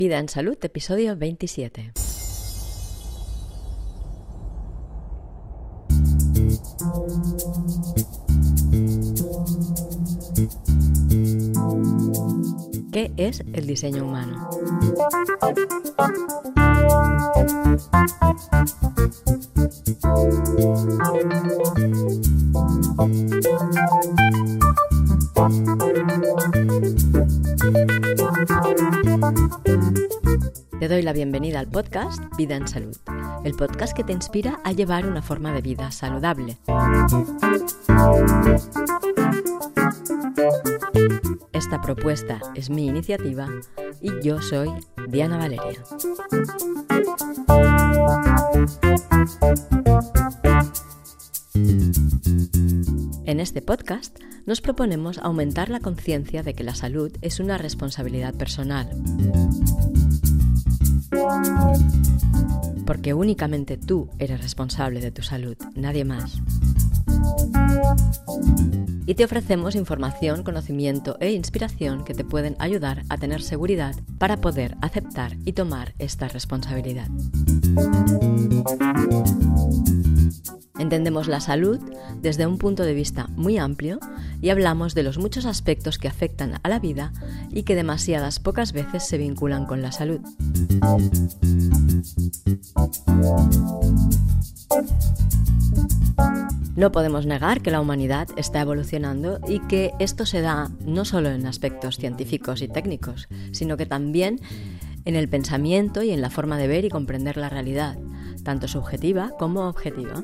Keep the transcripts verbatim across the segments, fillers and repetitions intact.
Vida en Salud, episodio veintisiete. ¿Qué es el diseño humano? Te doy la bienvenida al podcast Vida en Salud, el podcast que te inspira a llevar una forma de vida saludable. Esta propuesta es mi iniciativa y yo soy Diana Valeria. En este podcast nos proponemos aumentar la conciencia de que la salud es una responsabilidad personal. Porque únicamente tú eres responsable de tu salud, nadie más. Y te ofrecemos información, conocimiento e inspiración que te pueden ayudar a tener seguridad para poder aceptar y tomar esta responsabilidad. Entendemos la salud desde un punto de vista muy amplio y hablamos de los muchos aspectos que afectan a la vida y que demasiadas pocas veces se vinculan con la salud. No podemos negar que la humanidad está evolucionando y que esto se da no solo en aspectos científicos y técnicos, sino que también en el pensamiento y en la forma de ver y comprender la realidad, tanto subjetiva como objetiva.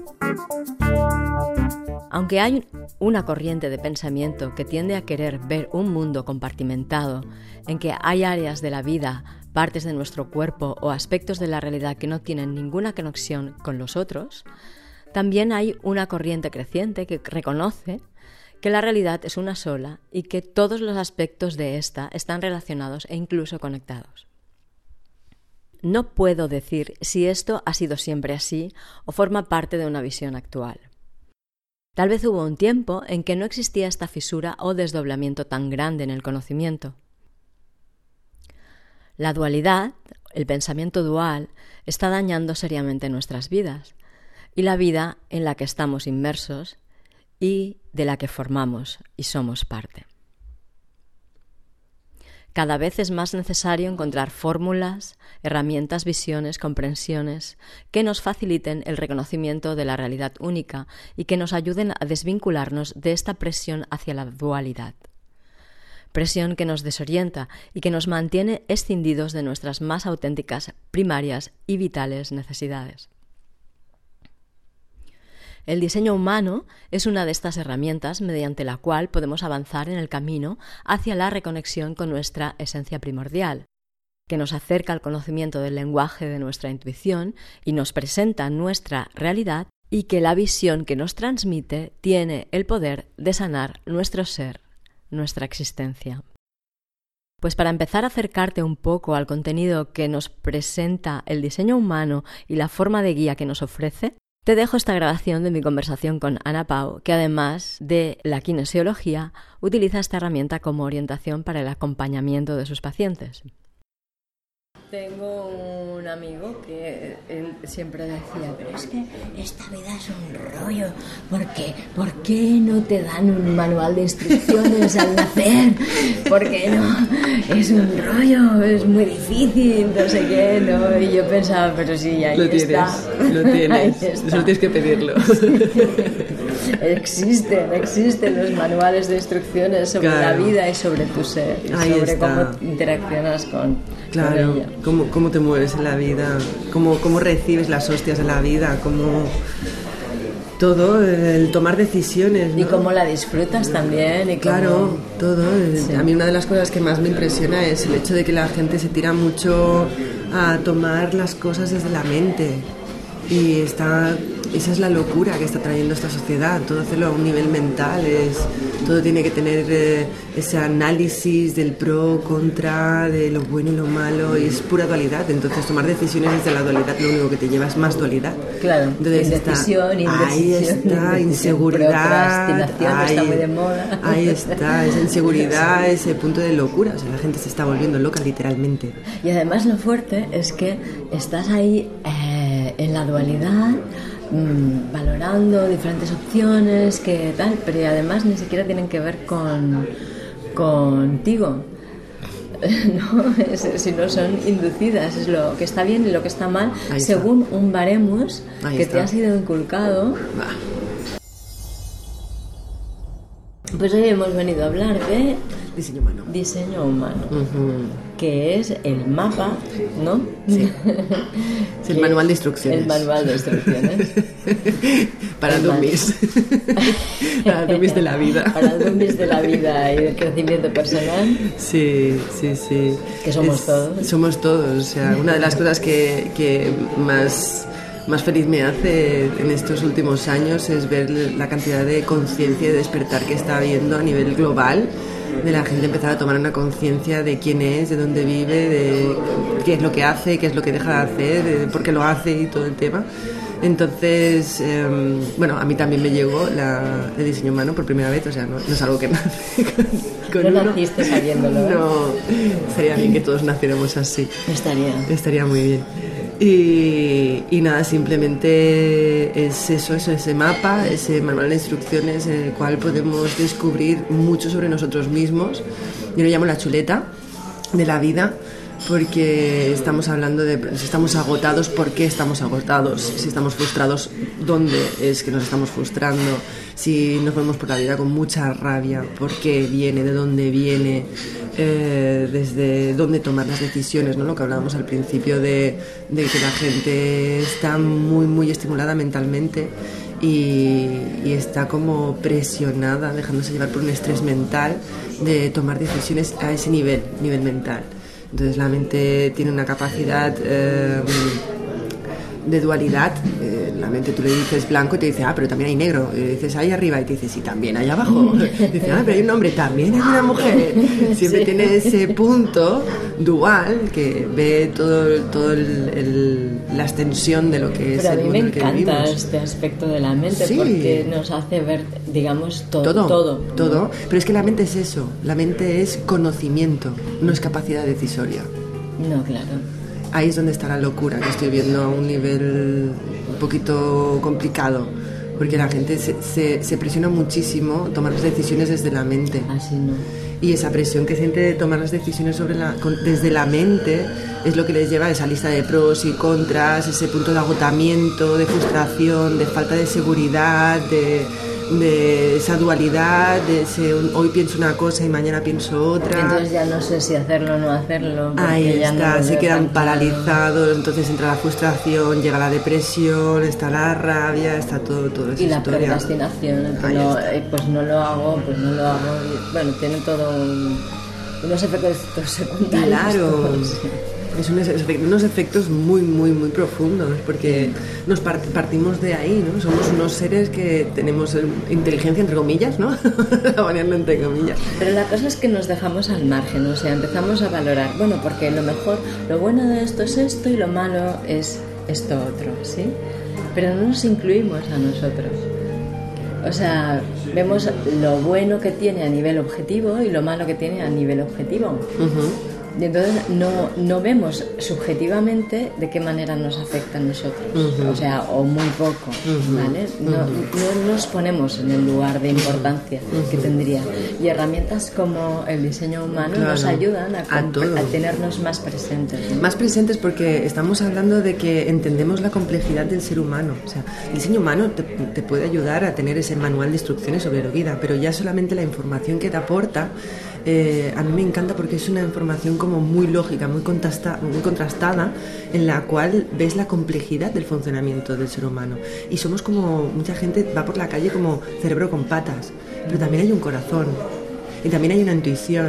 Aunque hay una corriente de pensamiento que tiende a querer ver un mundo compartimentado, en que hay áreas de la vida, partes de nuestro cuerpo o aspectos de la realidad que no tienen ninguna conexión con los otros, también hay una corriente creciente que reconoce que la realidad es una sola y que todos los aspectos de esta están relacionados e incluso conectados. No puedo decir si esto ha sido siempre así o forma parte de una visión actual. Tal vez hubo un tiempo en que no existía esta fisura o desdoblamiento tan grande en el conocimiento. La dualidad, el pensamiento dual, está dañando seriamente nuestras vidas y la vida en la que estamos inmersos y de la que formamos y somos parte. Cada vez es más necesario encontrar fórmulas, herramientas, visiones, comprensiones que nos faciliten el reconocimiento de la realidad única y que nos ayuden a desvincularnos de esta presión hacia la dualidad. Presión que nos desorienta y que nos mantiene escindidos de nuestras más auténticas, primarias y vitales necesidades. El diseño humano es una de estas herramientas mediante la cual podemos avanzar en el camino hacia la reconexión con nuestra esencia primordial, que nos acerca al conocimiento del lenguaje de nuestra intuición y nos presenta nuestra realidad, y que la visión que nos transmite tiene el poder de sanar nuestro ser, nuestra existencia. Pues para empezar a acercarte un poco al contenido que nos presenta el diseño humano y la forma de guía que nos ofrece, te dejo esta grabación de mi conversación con Ana Pau, que además de la kinesiología, utiliza esta herramienta como orientación para el acompañamiento de sus pacientes. Tengo un amigo que él siempre decía, pero es que esta vida es un rollo, ¿por qué? ¿Por qué no te dan un manual de instrucciones al nacer? ¿Por qué no? Es un rollo, es muy difícil, no sé qué, ¿no? Y yo pensaba, pero sí, ahí lo está. Tienes, lo tienes, solo tienes que pedirlo. Existen, existen los manuales de instrucciones sobre claro. la vida y sobre tu ser, y ahí sobre está. cómo interaccionas con, claro, con ella. Cómo, cómo te mueves en la vida, cómo, cómo recibes las hostias de la vida, cómo todo, el tomar decisiones, ¿no? Y cómo la disfrutas también. Y claro, cómo... todo. Sí. A mí una de las cosas que más me impresiona es el hecho de que la gente se tira mucho a tomar las cosas desde la mente. Y está esa es la locura que está trayendo esta sociedad, todo hacerlo a un nivel mental, es, todo tiene que tener eh, ese análisis del pro, contra, de lo bueno y lo malo, y es pura dualidad. Entonces tomar decisiones desde la dualidad lo único que te lleva es más dualidad. Claro, entonces indecisión, está, ahí indecisión, está, indecisión, inseguridad, procrastinación, ahí, está muy de moda. Ahí está, esa inseguridad, ese punto de locura, o sea, la gente se está volviendo loca literalmente. Y además lo fuerte es que estás ahí eh, en la dualidad, mmm, valorando diferentes opciones, que tal, pero además ni siquiera tienen que ver con contigo. No, es, sino son inducidas, es lo que está bien y lo que está mal, ahí según está. Un baremos ahí que está. Te ha sido inculcado. Bah. Pues hoy hemos venido a hablar de diseño humano, diseño humano, uh-huh. que es el mapa, ¿no? Sí. Es el manual de instrucciones. El manual de instrucciones. Para dummies. Para dummies de la vida. Para dummies de la vida y del crecimiento personal. Sí, sí, sí. Que somos es, todos. Somos todos. O sea, una de las cosas que, que más... más feliz me hace en estos últimos años es ver la cantidad de conciencia y de despertar que está habiendo a nivel global, de la gente empezar a tomar una conciencia de quién es, de dónde vive, de qué es lo que hace, qué es lo que deja de hacer, de por qué lo hace y todo el tema. Entonces, eh, bueno, a mí también me llegó la, el diseño humano por primera vez, o sea, no, no es algo que nace con, con no uno. naciste sabiéndolo, ¿eh? No, estaría bien que todos naciéramos así. Estaría. Estaría muy bien. Y, y nada, simplemente es eso, es ese mapa, ese manual de instrucciones en el cual podemos descubrir mucho sobre nosotros mismos. Yo lo llamo la chuleta de la vida, porque estamos hablando de si estamos agotados, ¿por qué estamos agotados? Si estamos frustrados, ¿dónde es que nos estamos frustrando? Si nos vemos por la vida con mucha rabia, ¿por qué viene? ¿De dónde viene? Eh, desde dónde tomar las decisiones, ¿no? Lo que hablábamos al principio de, de que la gente está muy, muy estimulada mentalmente y, y está como presionada, dejándose llevar por un estrés mental de tomar decisiones a ese nivel, nivel mental. Entonces la mente tiene una capacidad eh, de dualidad. Eh, la mente, tú le dices blanco y te dice, ah, pero también hay negro. Y le dices ahí arriba y te dice, sí, también hay abajo. Y dice, ah, pero hay un hombre, también hay una mujer. Siempre sí. Tiene ese punto dual que ve todo, todo el, el, la extensión de lo que es pero el mundo en el que vivimos. A mí me encanta este aspecto de la mente, sí. Porque nos hace ver, digamos, to- todo. Todo, todo. Pero es que la mente es eso. La mente es conocimiento, no es capacidad decisoria. No, claro. Ahí es donde está la locura, que estoy viendo a un nivel un poquito complicado, porque la gente se, se, se presiona muchísimo tomar las decisiones desde la mente. Así no. Y esa presión que siente de tomar las decisiones sobre la, con, desde la mente es lo que les lleva a esa lista de pros y contras, ese punto de agotamiento, de frustración, de falta de seguridad, de... de esa dualidad, de ese, hoy pienso una cosa y mañana pienso otra. Entonces ya no sé si hacerlo o no hacerlo. Ahí ya está, no se quedan tan paralizados, entonces entra la frustración, llega la depresión, está la rabia, está todo, todo esa y la historia. procrastinación, no, pues no lo hago, pues no lo hago. Bueno, tiene todo un, unos efectos secundarios. Claro. Todos. Es unos, unos efectos muy, muy, muy profundos, porque nos part, partimos de ahí, ¿no? Somos unos seres que tenemos inteligencia, entre comillas, ¿no? Poniendo entre comillas. Pero la cosa es que nos dejamos al margen, o sea, empezamos a valorar, bueno, porque lo mejor, lo bueno de esto es esto y lo malo es esto otro, ¿sí? Pero no nos incluimos a nosotros. O sea, vemos lo bueno que tiene a nivel objetivo y lo malo que tiene a nivel objetivo. Uh-huh. Y entonces no, no vemos subjetivamente de qué manera nos afecta a nosotros, uh-huh. O sea, o muy poco, uh-huh. ¿Vale? No, uh-huh. no nos ponemos en el lugar de importancia uh-huh. que tendría. Y herramientas como el diseño humano claro. Nos ayudan a, comp- a, a tenernos más presentes, ¿no? Más presentes porque estamos hablando de que entendemos la complejidad del ser humano. O sea, el diseño humano te, te puede ayudar a tener ese manual de instrucciones sobre la vida, pero ya solamente la información que te aporta Eh, a mí me encanta porque es una información como muy lógica, muy, contrasta, muy contrastada, en la cual ves la complejidad del funcionamiento del ser humano. Y somos como, mucha gente va por la calle como cerebro con patas, pero también hay un corazón, y también hay una intuición,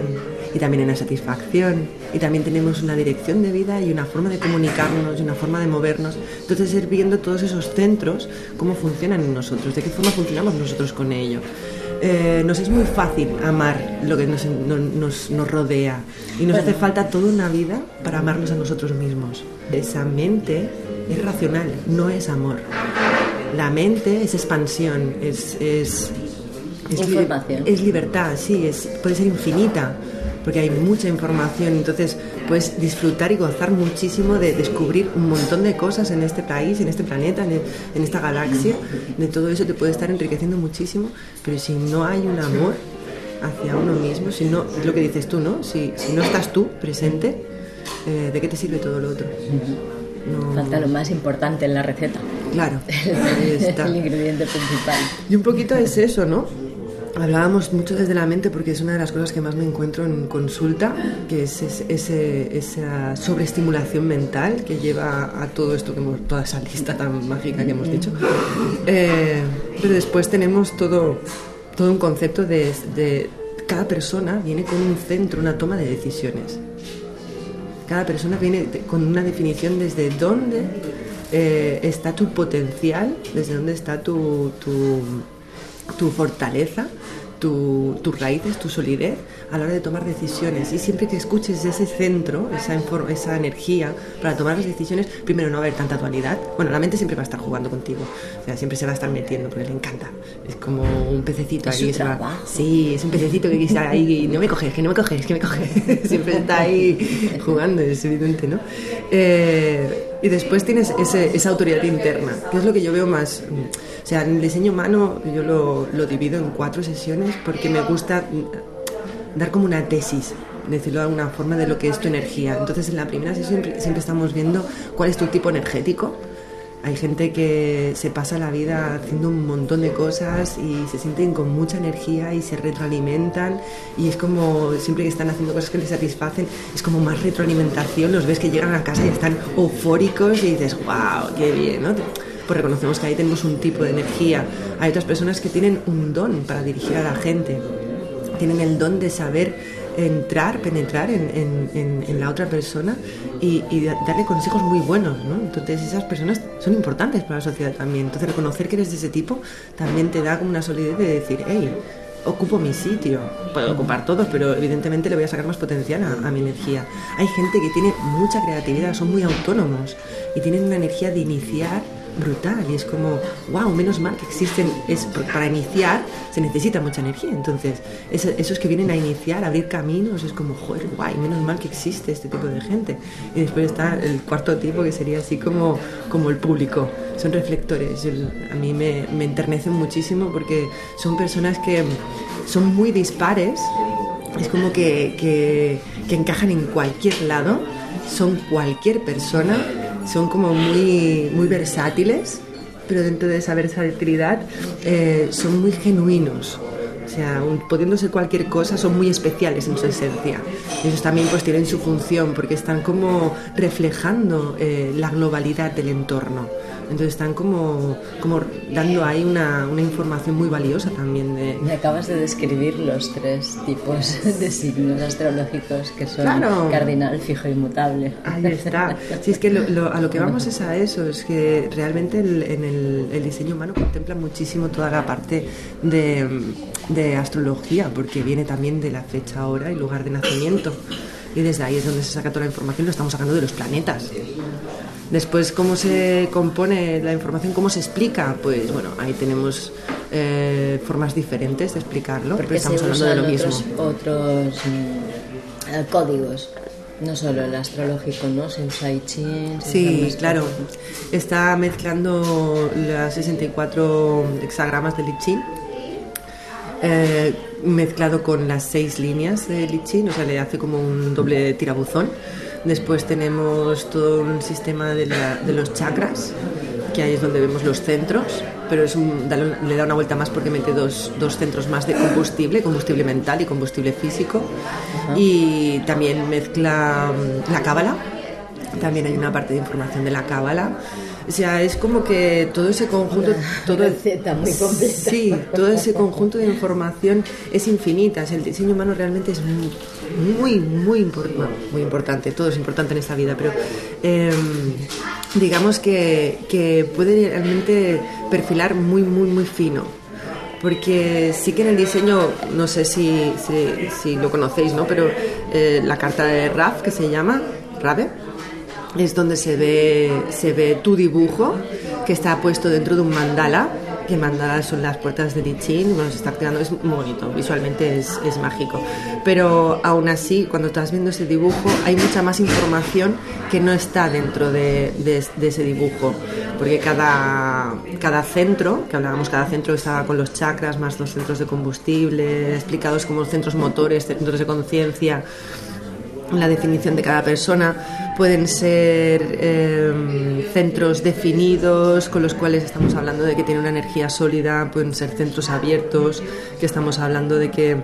y también una satisfacción, y también tenemos una dirección de vida y una forma de comunicarnos y una forma de movernos. Entonces ir viendo todos esos centros, cómo funcionan en nosotros, de qué forma funcionamos nosotros con ello. Eh, nos es muy fácil amar lo que nos, nos, nos rodea y nos bueno. hace falta toda una vida para amarnos a nosotros mismos. Esa mente es racional, no es amor. La mente es expansión, es, es, es, información. Li- es libertad, sí, es, puede ser infinita, porque hay mucha información, entonces puedes disfrutar y gozar muchísimo de descubrir un montón de cosas en este país, en este planeta, en, en esta galaxia. De todo eso te puede estar enriqueciendo muchísimo, pero si no hay un amor hacia uno mismo, si no, es lo que dices tú, ¿no? Si, si no estás tú presente, eh, ¿de qué te sirve todo lo otro? No... Falta lo más importante en la receta. Claro, ahí está. El ingrediente principal. Y un poquito es eso, ¿no? Hablábamos mucho desde la mente porque es una de las cosas que más me encuentro en consulta, que es ese, ese, esa sobreestimulación mental que lleva a todo esto, que hemos, toda esa lista tan mágica que hemos dicho. Eh, pero después tenemos todo, todo un concepto de, de cada persona viene con un centro, una toma de decisiones. Cada persona viene con una definición desde dónde eh, está tu potencial, desde dónde está tu... tu tu fortaleza, tu, tus raíces, tu solidez a la hora de tomar decisiones. Y siempre que escuches ese centro, esa, infor- esa energía para tomar las decisiones, primero no va a haber tanta dualidad. Bueno, la mente siempre va a estar jugando contigo, o sea, siempre se va a estar metiendo porque le encanta. Es como un pececito ahí. Se va, sí, es un pececito que está ahí y no me coges, que no me coges, que me coges. Siempre está ahí jugando, es evidente, ¿no? Eh, y después tienes ese, esa autoridad interna, que es lo que yo veo más. O sea, en el diseño humano yo lo, lo divido en cuatro sesiones porque me gusta dar como una tesis, decirlo de alguna forma, de lo que es tu energía. Entonces en la primera sesión siempre, siempre estamos viendo cuál es tu tipo energético. Hay gente que se pasa la vida haciendo un montón de cosas y se sienten con mucha energía y se retroalimentan, y es como siempre que están haciendo cosas que les satisfacen es como más retroalimentación. Los ves que llegan a casa y están eufóricos y dices wow, qué bien, ¿no? Pues reconocemos que ahí tenemos un tipo de energía. Hay otras personas que tienen un don para dirigir a la gente, tienen el don de saber entrar, penetrar en, en, en, en la otra persona y, y darle consejos muy buenos, ¿no? Entonces esas personas son importantes para la sociedad también. Entonces reconocer que eres de ese tipo también te da como una solidez de decir, hey, ocupo mi sitio. Puedo ocupar todos, pero evidentemente le voy a sacar más potencial a, a mi energía. Hay gente que tiene mucha creatividad, son muy autónomos y tienen una energía de iniciar brutal, y es como wow, menos mal que existen, es, para iniciar se necesita mucha energía. Entonces eso, esos que vienen a iniciar, a abrir caminos, es como joder, guay, menos mal que existe este tipo de gente. Y después está el cuarto tipo, que sería así como, como el público, son reflectores. Yo, a mí me, me enternecen muchísimo porque son personas que son muy dispares, es como que, que, que encajan en cualquier lado, son cualquier persona, son como muy, muy versátiles, pero dentro de esa versatilidad eh, son muy genuinos. O sea, un, pudiendo ser cualquier cosa, son muy especiales en su esencia. Ellos también pues tienen su función porque están como reflejando eh, la globalidad del entorno. Entonces están como, como dando ahí una, una información muy valiosa también. De... Me acabas de describir los tres tipos de signos astrológicos que son claro. Cardinal, fijo y mutable. Ahí está. Sí, es que lo, lo, a lo que vamos es a eso, es que realmente el, en el, el diseño humano contempla muchísimo toda la parte de, de astrología, porque viene también de la fecha, hora y lugar de nacimiento. Y desde ahí es donde se saca toda la información, lo estamos sacando de los planetas. Después, ¿cómo se compone la información? ¿Cómo se explica? Pues bueno, ahí tenemos eh, formas diferentes de explicarlo, porque pero estamos hablando de lo mismo. Otros eh, códigos, no solo el astrológico, ¿no? Se usa I Ching. Sí, claro. Está mezclando las sesenta y cuatro hexagramas del I Ching, eh, mezclado con las seis líneas del I Ching, o sea, le hace como un doble tirabuzón. Después tenemos todo un sistema de, la, de los chakras, que ahí es donde vemos los centros, pero es un, le da una vuelta más porque mete dos, dos centros más de combustible, combustible mental y combustible físico. Uh-huh. Y también mezcla la cábala, también hay una parte de información de la cábala. O sea, es como que todo ese conjunto... Todo, receta muy completa. Sí, todo ese conjunto de información es infinita. O sea, el diseño humano realmente es muy, muy, muy, import- bueno, muy importante. Todo es importante en esta vida, pero eh, digamos que, que puede realmente perfilar muy, muy, muy fino. Porque sí que en el diseño, no sé si, si, si lo conocéis, ¿no? Pero eh, la carta de Raf, que se llama Rave, es donde se ve, se ve tu dibujo, que está puesto dentro de un mandala, que mandala son las puertas de I Ching. Bueno, se está activando, es muy bonito, visualmente es, es mágico, pero aún así, cuando estás viendo ese dibujo, hay mucha más información que no está dentro de, de, de ese dibujo, porque cada, cada centro, que hablábamos, cada centro estaba con los chakras, más los centros de combustible, explicados como centros motores, centros de conciencia. La definición de cada persona pueden ser eh, centros definidos con los cuales estamos hablando de que tiene una energía sólida, pueden ser centros abiertos, que estamos hablando de que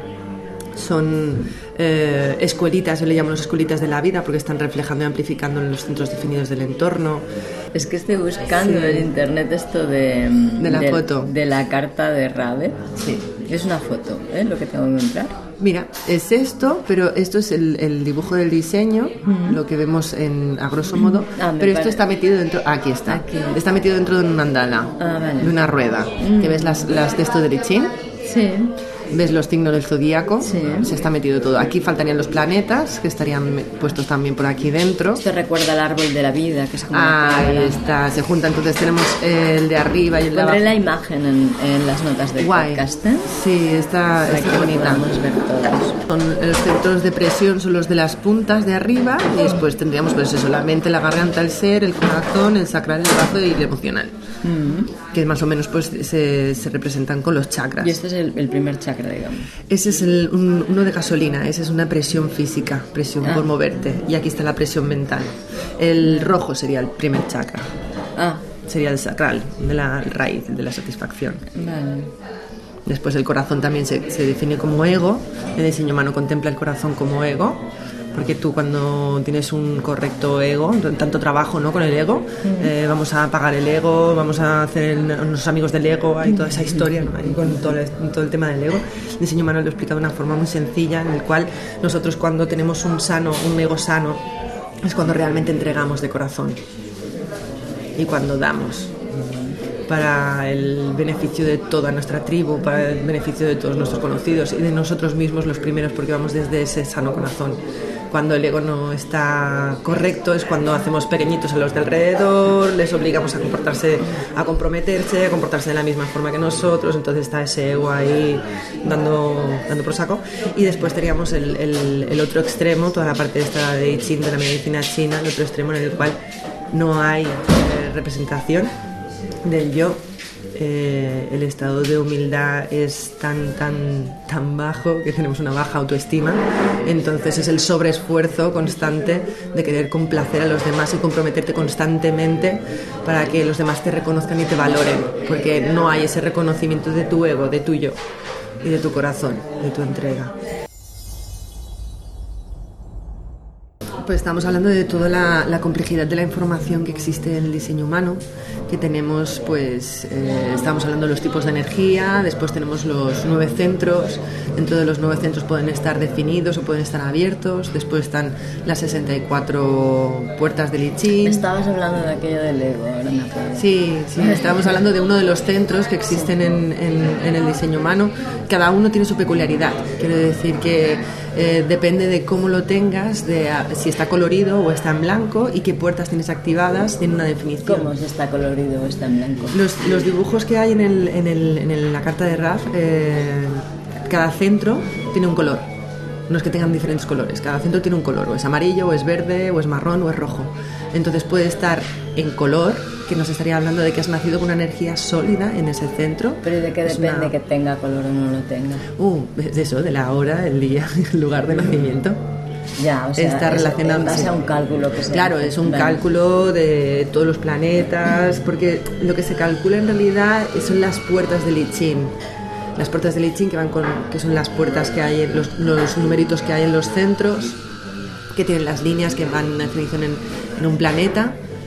son eh, escuelitas, yo le llamo las escuelitas de la vida porque están reflejando y amplificando en los centros definidos del entorno. Es que estoy buscando sí. en internet esto de, de la de, foto de la carta de Rave. Sí. Es una foto, ¿eh? Lo que tengo que entrar. Mira, es esto, pero esto es el, el dibujo del diseño, uh-huh. lo que vemos en, a grosso modo, ah, pero esto está metido dentro, aquí está, aquí. Está metido dentro de un mandala, ah, vale. de una rueda, uh-huh. que ves las, las de esto de I Ching. Sí. Ves los signos del zodíaco, sí. se está metido todo. Aquí faltarían los planetas, que estarían puestos también por aquí dentro. Esto recuerda al árbol de la vida, que es como ah, ahí está, se junta. Entonces tenemos el de arriba y el de abajo. Pondré la imagen en, en las notas del Guay. podcast, ¿eh? Sí, está, para está que bonita. Podamos ver todos. Son los centros de presión, son los de las puntas de arriba, y después tendríamos pues eso, la mente, la garganta, el ser, el corazón, el sacral, el brazo y el emocional, mm. que más o menos pues se, se representan con los chakras. Y este es el, el primer chakra, digamos. Ese es el, un, uno de gasolina, ese es una presión física, presión ah. por moverte, y aquí está la presión mental. El rojo sería el primer chakra, ah. sería el sacral, de la raíz, de la satisfacción. Vale. Después el corazón también se, se define como ego. El diseño humano contempla el corazón como ego, porque tú cuando tienes un correcto ego, tanto trabajo, ¿no?, con el ego, mm. eh, vamos a apagar el ego, vamos a hacer unos amigos del ego, hay toda esa historia, ¿no?, ahí con todo el, todo el tema del ego. El diseño humano lo explica de una forma muy sencilla, en el cual nosotros cuando tenemos un sano, un ego sano, es cuando realmente entregamos de corazón y cuando damos para el beneficio de toda nuestra tribu, para el beneficio de todos nuestros conocidos y de nosotros mismos los primeros, porque vamos desde ese sano corazón. Cuando el ego no está correcto es cuando hacemos pequeñitos a los de alrededor, les obligamos a comportarse, a comprometerse, a comportarse de la misma forma que nosotros, entonces está ese ego ahí dando, dando por saco. Y después teníamos el, el, el otro extremo, toda la parte esta de I Ching, de la medicina china, el otro extremo en el cual no hay eh, representación del yo. Eh, el estado de humildad es tan tan tan bajo que tenemos una baja autoestima, entonces es el sobreesfuerzo constante de querer complacer a los demás y comprometerte constantemente para que los demás te reconozcan y te valoren, porque no hay ese reconocimiento de tu ego, de tu yo y de tu corazón, de tu entrega. Pues estamos hablando de toda la, la complejidad de la información que existe en el diseño humano, que tenemos, pues, eh, estamos hablando de los tipos de energía, después tenemos los nueve centros, dentro de los nueve centros pueden estar definidos o pueden estar abiertos, después están las sesenta y cuatro puertas del I Ching. Estabas hablando de aquello del ego, ahora me acuerdo. Sí, sí, estábamos hablando de uno de los centros que existen en, en, en el diseño humano, cada uno tiene su peculiaridad, quiero decir que eh, depende de cómo lo tengas, de a, si está colorido o está en blanco y qué puertas tienes activadas, tiene una definición. ¿Cómo si está colorido o está en blanco? Los, los dibujos que hay en, el, en, el, en el, la carta de Raf, eh, cada centro tiene un color. No es que tengan diferentes colores, cada centro tiene un color, o es amarillo, o es verde, o es marrón, o es rojo. Entonces puede estar en color, que nos estaría hablando de que has nacido con una energía sólida en ese centro. ¿Pero de qué depende una... que tenga color o no lo tenga? Uh, de eso, de la hora, el día, el lugar de nacimiento. Ya, o sea, está relacionado en base a un cálculo que se Claro, hace. es un Vale. cálculo de todos los planetas, porque lo que se calcula en realidad son las puertas del I Ching. Las puertas del I Ching que van con, que son las puertas que hay, en los, los numeritos que hay en los centros, que tienen las líneas que van en definición en, en un planeta.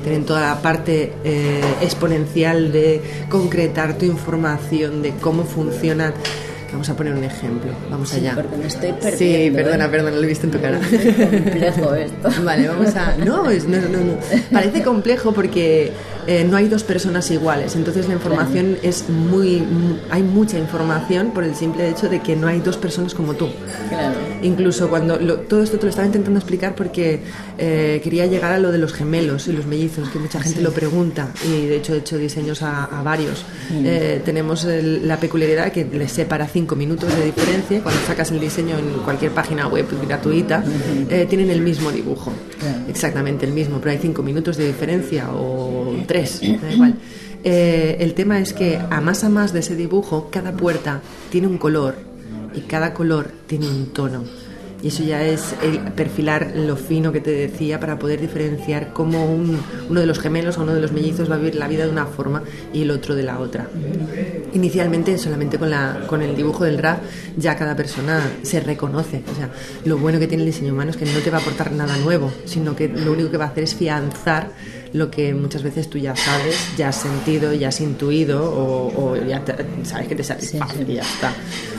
tienen toda la parte eh, exponencial de concretar tu información, de cómo funcionan. Vamos a poner un ejemplo, vamos sí, allá. Porque me estoy perdiendo. Sí, perdona, ¿eh? perdona, lo he visto en tu cara. Es complejo esto. Vale, vamos a... No, es, no, no, no. Parece complejo porque eh, no hay dos personas iguales, entonces la información claro. es muy... Hay mucha información por el simple hecho de que no hay dos personas como tú. Claro. Incluso cuando... Lo, todo esto te lo estaba intentando explicar porque eh, quería llegar a lo de los gemelos y los mellizos, que mucha gente sí. lo pregunta, y de hecho he hecho diseños a, a varios. Sí. Eh, tenemos el, la peculiaridad que les separa cinco minutos de diferencia. Cuando sacas el diseño en cualquier página web gratuita, uh-huh. eh, tienen el mismo dibujo, uh-huh. exactamente el mismo, pero hay cinco minutos de diferencia o tres, da igual. Eh, el tema es que a más a más de ese dibujo, cada puerta tiene un color y cada color tiene un tono. Y eso ya es el perfilar lo fino que te decía para poder diferenciar cómo un, uno de los gemelos o uno de los mellizos va a vivir la vida de una forma y el otro de la otra. Inicialmente, solamente con, la, con el dibujo del R A F, ya cada persona se reconoce. O sea, lo bueno que tiene el diseño humano es que no te va a aportar nada nuevo, sino que lo único que va a hacer es fianzar lo que muchas veces tú ya sabes, ya has sentido, ya has intuido o, o ya te, sabes que te satisface, sí, sí. y ya está.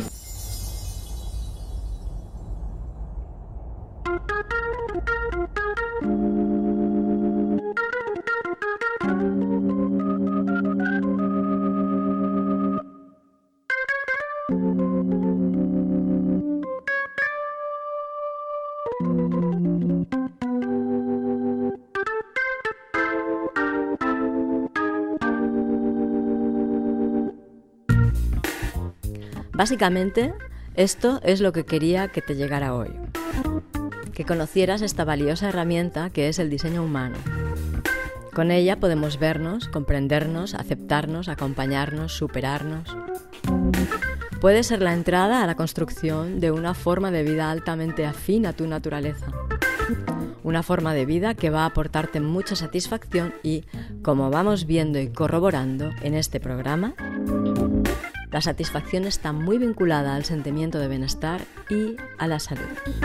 Básicamente, esto es lo que quería que te llegara hoy. Que conocieras esta valiosa herramienta que es el diseño humano. Con ella podemos vernos, comprendernos, aceptarnos, acompañarnos, superarnos. Puede ser la entrada a la construcción de una forma de vida altamente afín a tu naturaleza. Una forma de vida que va a aportarte mucha satisfacción y, como vamos viendo y corroborando en este programa, la satisfacción está muy vinculada al sentimiento de bienestar y a la salud.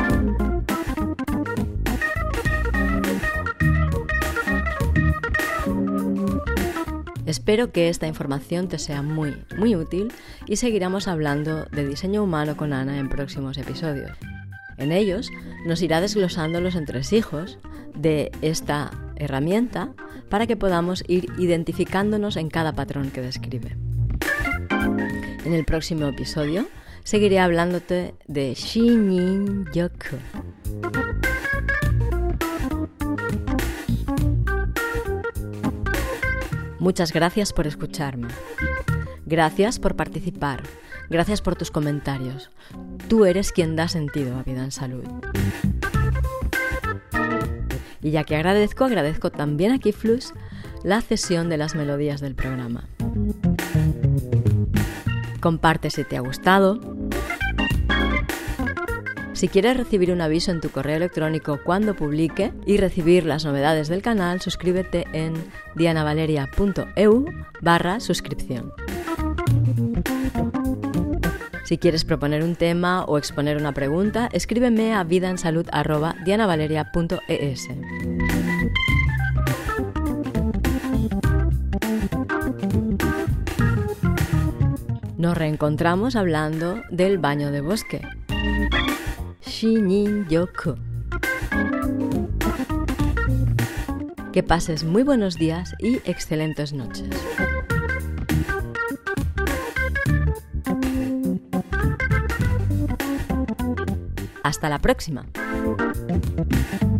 Espero que esta información te sea muy, muy útil y seguiremos hablando de diseño humano con Ana en próximos episodios. En ellos nos irá desglosando los entresijos de esta herramienta para que podamos ir identificándonos en cada patrón que describe. En el próximo episodio seguiré hablándote de Shinrin-yoku. Muchas gracias por escucharme. Gracias por participar. Gracias por tus comentarios. Tú eres quien da sentido a Vida en Salud. Y ya que agradezco, agradezco también a Keyflux la cesión de las melodías del programa. Comparte si te ha gustado. Si quieres recibir un aviso en tu correo electrónico cuando publique y recibir las novedades del canal, suscríbete en dianavaleria.eu barra suscripción. Si quieres proponer un tema o exponer una pregunta, escríbeme a vidaensalud arroba dianavaleria punto es. Nos reencontramos hablando del baño de bosque. Shinrin-yoku. Que pases muy buenos días y excelentes noches. Hasta la próxima.